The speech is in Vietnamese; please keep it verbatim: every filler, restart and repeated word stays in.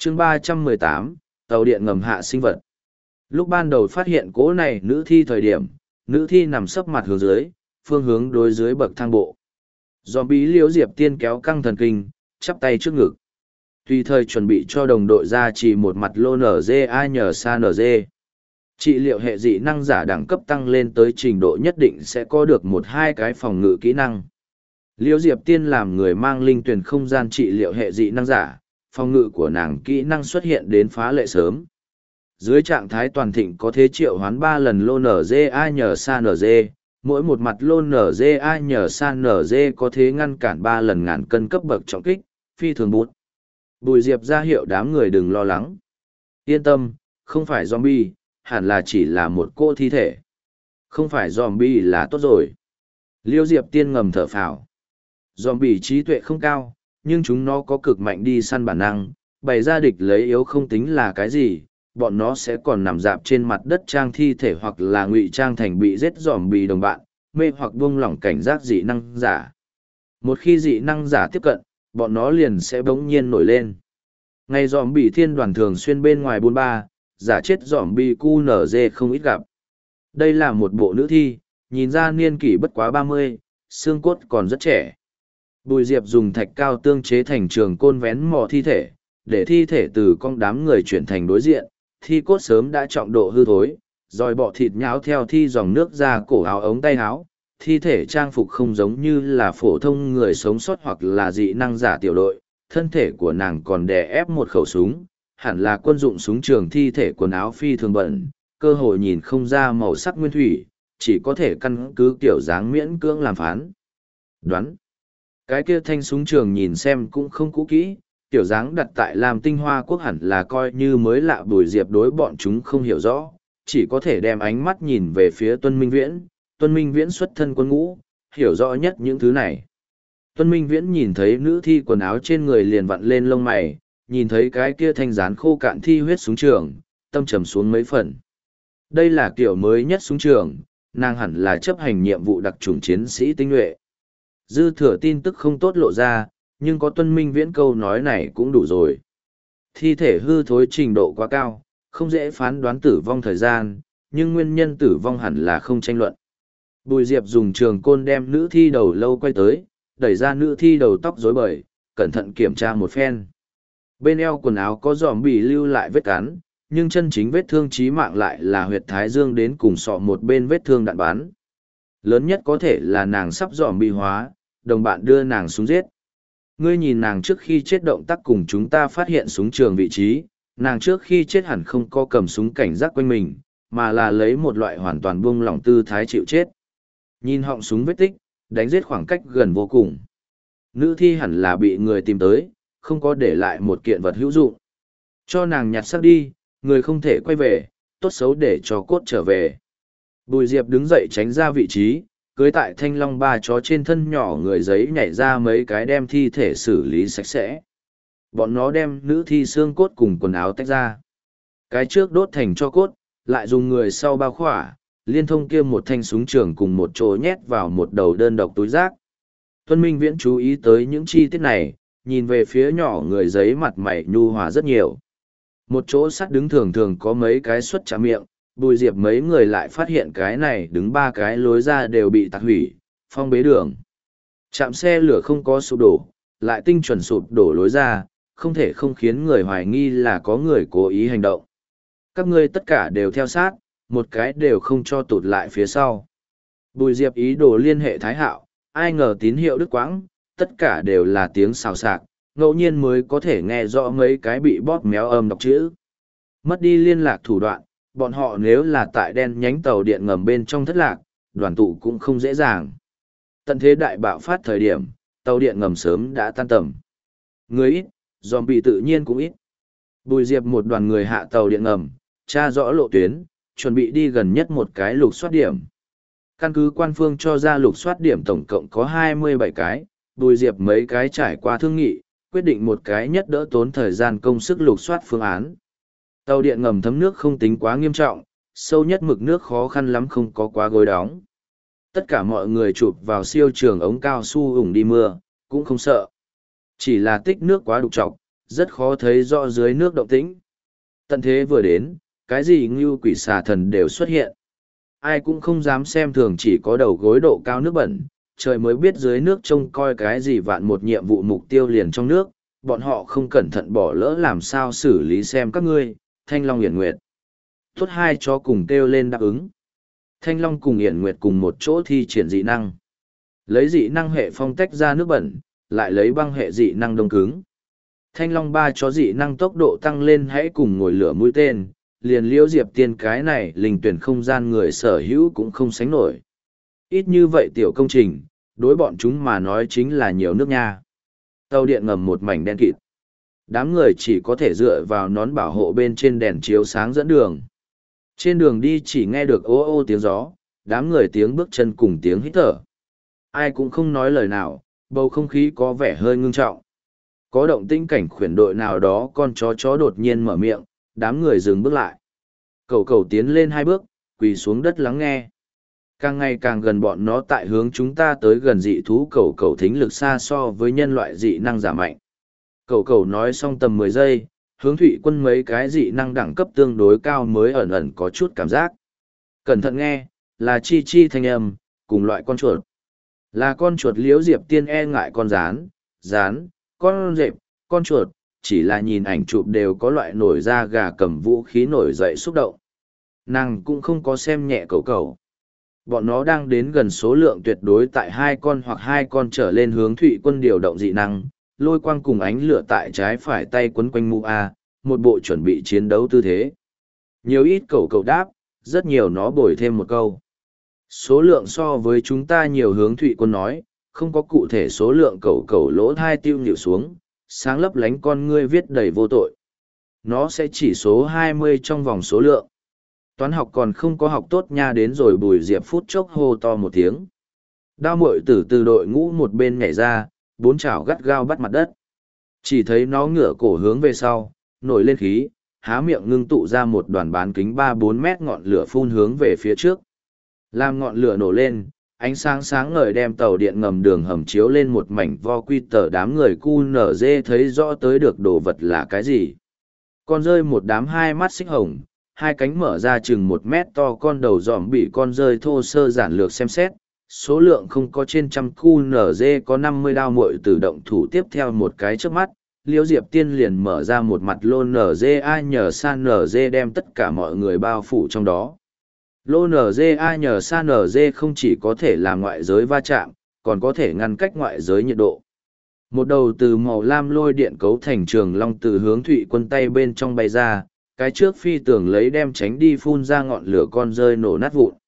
chương ba trăm mười tám, tàu điện ngầm hạ sinh vật. Lúc ban đầu phát hiện cỗ này nữ thi thời điểm, nữ thi nằm sấp mặt hướng dưới, phương hướng đối dưới bậc thang bộ. Zombie Liễu Diệp Tiên kéo căng thần kinh, chắp tay trước ngực. Tùy thời chuẩn bị cho đồng đội ra chỉ một mặt lô nở dê ai nhờ sa nở dê. Trị liệu hệ dị năng giả đẳng cấp tăng lên tới trình độ nhất định sẽ có được một hai cái phòng ngự kỹ năng. Liễu Diệp Tiên làm người mang linh tuyển không gian trị liệu hệ dị năng giả, phòng ngự của nàng kỹ năng xuất hiện đến phá lệ sớm. Dưới trạng thái toàn thịnh có thể triệu hoán ba lần lô nở dê ai nhờ sa nở dê, mỗi một mặt lô nở dê ai nhờ sa nở dê có thể ngăn cản ba lần ngàn cân cấp bậc trọng kích, phi thường bút. Bùi Diệp ra hiệu đám người đừng lo lắng. Yên tâm, không phải zombie, hẳn là chỉ là một cô thi thể. Không phải zombie là tốt rồi. Liêu Diệp Tiên ngầm thở phào. Zombie trí tuệ không cao, nhưng chúng nó có cực mạnh đi săn bản năng, bày ra địch lấy yếu không tính là cái gì, bọn nó sẽ còn nằm dạp trên mặt đất trang thi thể hoặc là ngụy trang thành bị giết zombie đồng bạn, mê hoặc buông lỏng cảnh giác dị năng giả. Một khi dị năng giả tiếp cận, bọn nó liền sẽ bỗng nhiên nổi lên. Ngày zombie thiên đoàn thường xuyên bên ngoài bốn ba, giả chết zombie cu nở dê không ít gặp. Đây là một bộ nữ thi, nhìn ra niên kỷ bất quá ba mươi, xương cốt còn rất trẻ. Bùi Diệp dùng thạch cao tương chế thành trường côn vén mò thi thể, để thi thể từ con đám người chuyển thành đối diện, thi cốt sớm đã trọng độ hư thối, rồi bọ thịt nháo theo thi dòng nước ra cổ áo ống tay áo, thi thể trang phục không giống như là phổ thông người sống sót hoặc là dị năng giả tiểu đội, thân thể của nàng còn đè ép một khẩu súng, hẳn là quân dụng súng trường thi thể quần áo phi thường bẩn, cơ hội nhìn không ra màu sắc nguyên thủy, chỉ có thể căn cứ kiểu dáng miễn cưỡng làm phán. Đoán. Cái kia thanh súng trường nhìn xem cũng không cũ kỹ, tiểu dáng đặt tại làm tinh hoa quốc hẳn là coi như mới lạ. Bùi Diệp đối bọn chúng không hiểu rõ, chỉ có thể đem ánh mắt nhìn về phía Tuân Minh Viễn. Tuân Minh Viễn xuất thân quân ngũ, hiểu rõ nhất những thứ này. Tuân Minh Viễn nhìn thấy nữ thi quần áo trên người liền vặn lên lông mày, nhìn thấy cái kia thanh rán khô cạn thi huyết súng trường, tâm trầm xuống mấy phần. Đây là kiểu mới nhất súng trường, nàng hẳn là chấp hành nhiệm vụ đặc trùng chiến sĩ tinh nhuệ. Dư thừa tin tức không tốt lộ ra, nhưng có Tuân Minh Viễn câu nói này cũng đủ rồi. Thi thể hư thối trình độ quá cao, không dễ phán đoán tử vong thời gian, nhưng nguyên nhân tử vong hẳn là không tranh luận. Bùi Diệp dùng trường côn đem nữ thi đầu lâu quay tới, đẩy ra nữ thi đầu tóc rối bời, cẩn thận kiểm tra một phen. Bên eo quần áo có giòm bị lưu lại vết cắn, nhưng chân chính vết thương chí mạng lại là huyệt thái dương đến cùng sọ một bên vết thương đạn bắn. Lớn nhất có thể là nàng sắp giòm bị hóa, đồng bạn đưa nàng xuống giết. Ngươi nhìn nàng trước khi chết động tác cùng chúng ta phát hiện súng trường vị trí, nàng trước khi chết hẳn không có cầm súng cảnh giác quanh mình, mà là lấy một loại hoàn toàn buông lỏng tư thái chịu chết. Nhìn họng súng vết tích, đánh giết khoảng cách gần vô cùng. Nữ thi hẳn là bị người tìm tới, không có để lại một kiện vật hữu dụng. Cho nàng nhặt xác đi, người không thể quay về, tốt xấu để cho cốt trở về. Bùi Diệp đứng dậy tránh ra vị trí, cưới tại thanh long ba chó trên thân nhỏ người giấy nhảy ra mấy cái đem thi thể xử lý sạch sẽ. Bọn nó đem nữ thi xương cốt cùng quần áo tách ra. Cái trước đốt thành cho cốt, lại dùng người sau bao khỏa, liên thông kia một thanh súng trường cùng một chỗ nhét vào một đầu đơn độc túi rác. Tuân Minh Viễn chú ý tới những chi tiết này, nhìn về phía nhỏ người giấy mặt mày nhu hòa rất nhiều. Một chỗ sắt đứng thường thường có mấy cái xuất chạm miệng, Bùi Diệp mấy người lại phát hiện cái này đứng ba cái lối ra đều bị tạc hủy, phong bế đường. Trạm xe lửa không có sụp đổ, lại tinh chuẩn sụp đổ lối ra, không thể không khiến người hoài nghi là có người cố ý hành động. Các ngươi tất cả đều theo sát, một cái đều không cho tụt lại phía sau. Bùi Diệp ý đồ liên hệ Thái Hạo, ai ngờ tín hiệu đứt quãng, tất cả đều là tiếng xào xạc, ngẫu nhiên mới có thể nghe rõ mấy cái bị bóp méo âm đọc chữ. Mất đi liên lạc thủ đoạn, bọn họ nếu là tại đen nhánh tàu điện ngầm bên trong thất lạc, đoàn tụ cũng không dễ dàng. Tận thế đại bạo phát thời điểm, tàu điện ngầm sớm đã tan tầm. Người ít, zombie tự nhiên cũng ít. Bùi Diệp một đoàn người hạ tàu điện ngầm, tra rõ lộ tuyến, chuẩn bị đi gần nhất một cái lục soát điểm. Căn cứ quan phương cho ra lục soát điểm tổng cộng có hai mươi bảy cái, Bùi Diệp mấy cái trải qua thương nghị, quyết định một cái nhất đỡ tốn thời gian công sức lục soát phương án. Tàu điện ngầm thấm nước không tính quá nghiêm trọng, sâu nhất mực nước khó khăn lắm không có quá gối đóng. Tất cả mọi người chụp vào siêu trường ống cao su ủng đi mưa, cũng không sợ. Chỉ là tích nước quá đục trọc, rất khó thấy rõ dưới nước động tĩnh. Tận thế vừa đến, cái gì ngưu quỷ xà thần đều xuất hiện. Ai cũng không dám xem thường, chỉ có đầu gối độ cao nước bẩn, trời mới biết dưới nước trông coi cái gì vạn một nhiệm vụ mục tiêu liền trong nước, bọn họ không cẩn thận bỏ lỡ làm sao xử lý xem các ngươi. Thanh Long Hiển Nguyệt. Tốt hai chó cùng kêu lên đáp ứng. Thanh Long cùng Hiển Nguyệt cùng một chỗ thi triển dị năng. Lấy dị năng hệ phong tách ra nước bẩn, lại lấy băng hệ dị năng đông cứng. Thanh Long ba chó dị năng tốc độ tăng lên hãy cùng ngồi lửa mũi tên, liền Liễu Diệp Tiên cái này linh tuyển không gian người sở hữu cũng không sánh nổi. Ít như vậy tiểu công trình, đối bọn chúng mà nói chính là nhiều nước nha. Tàu điện ngầm một mảnh đen kịt. Đám người chỉ có thể dựa vào nón bảo hộ bên trên đèn chiếu sáng dẫn đường. Trên đường đi chỉ nghe được ô ô tiếng gió, đám người tiếng bước chân cùng tiếng hít thở. Ai cũng không nói lời nào, bầu không khí có vẻ hơi ngưng trọng. Có động tĩnh cảnh khuyển đội nào đó con chó chó đột nhiên mở miệng, đám người dừng bước lại. Cẩu cẩu tiến lên hai bước, quỳ xuống đất lắng nghe. Càng ngày càng gần bọn nó tại hướng chúng ta tới gần dị thú cẩu cẩu thính lực xa so với nhân loại dị năng giả mạnh. Cẩu cẩu nói xong tầm mười giây, hướng Thụy Quân mấy cái dị năng đẳng cấp tương đối cao mới ẩn ẩn có chút cảm giác. Cẩn thận nghe, là chi chi thanh âm, cùng loại con chuột. Là con chuột. Liễu Diệp Tiên e ngại con rán, rán, con rệp, con chuột, chỉ là nhìn ảnh chụp đều có loại nổi da gà cầm vũ khí nổi dậy xúc động. Nàng cũng không có xem nhẹ cẩu cẩu. Bọn nó đang đến gần số lượng tuyệt đối tại hai con hoặc hai con trở lên hướng Thụy Quân điều động dị năng, lôi quang cùng ánh lửa tại trái phải tay quấn quanh mũ A, một bộ chuẩn bị chiến đấu tư thế. Nhiều ít cẩu cẩu đáp, rất nhiều nó bồi thêm một câu. Số lượng so với chúng ta nhiều, hướng Thụy Quân nói, không có cụ thể số lượng cẩu cẩu lỗ thai tiêu nhịu xuống, sáng lấp lánh con ngươi viết đầy vô tội. Nó sẽ chỉ số hai mươi trong vòng số lượng. Toán học còn không có học tốt nha. Đến rồi Bùi Diệp phút chốc hô to một tiếng. Đao mội tử từ đội ngũ một bên nhảy ra, bốn chảo gắt gao bắt mặt đất. Chỉ thấy nó ngửa cổ hướng về sau, nổi lên khí, há miệng ngưng tụ ra một đoàn bán kính ba bốn mét ngọn lửa phun hướng về phía trước. Làm ngọn lửa nổ lên, ánh sáng sáng ngời đem tàu điện ngầm đường hầm chiếu lên một mảnh vo quy tờ. Đám người cu nở dê thấy rõ tới được đồ vật là cái gì. Con rơi một đám hai mắt xích hồng, hai cánh mở ra chừng một mét to con đầu dòm bị con rơi thô sơ giản lược xem xét. Số lượng không có trên trăm cu nở dê, có năm mươi đao muội tự động thủ. Tiếp theo một cái trước mắt, Liễu Diệp Tiên liền mở ra một mặt lô nở dê a nhờ san nở dê đem tất cả mọi người bao phủ trong đó. Lô nở dê a nhờ san nở dê không chỉ có thể làm ngoại giới va chạm, còn có thể ngăn cách ngoại giới nhiệt độ. Một đầu từ màu lam lôi điện cấu thành trường long từ hướng Thụy Quân tay bên trong bay ra, cái trước phi tường lấy đem tránh đi phun ra ngọn lửa con rơi nổ nát vụn.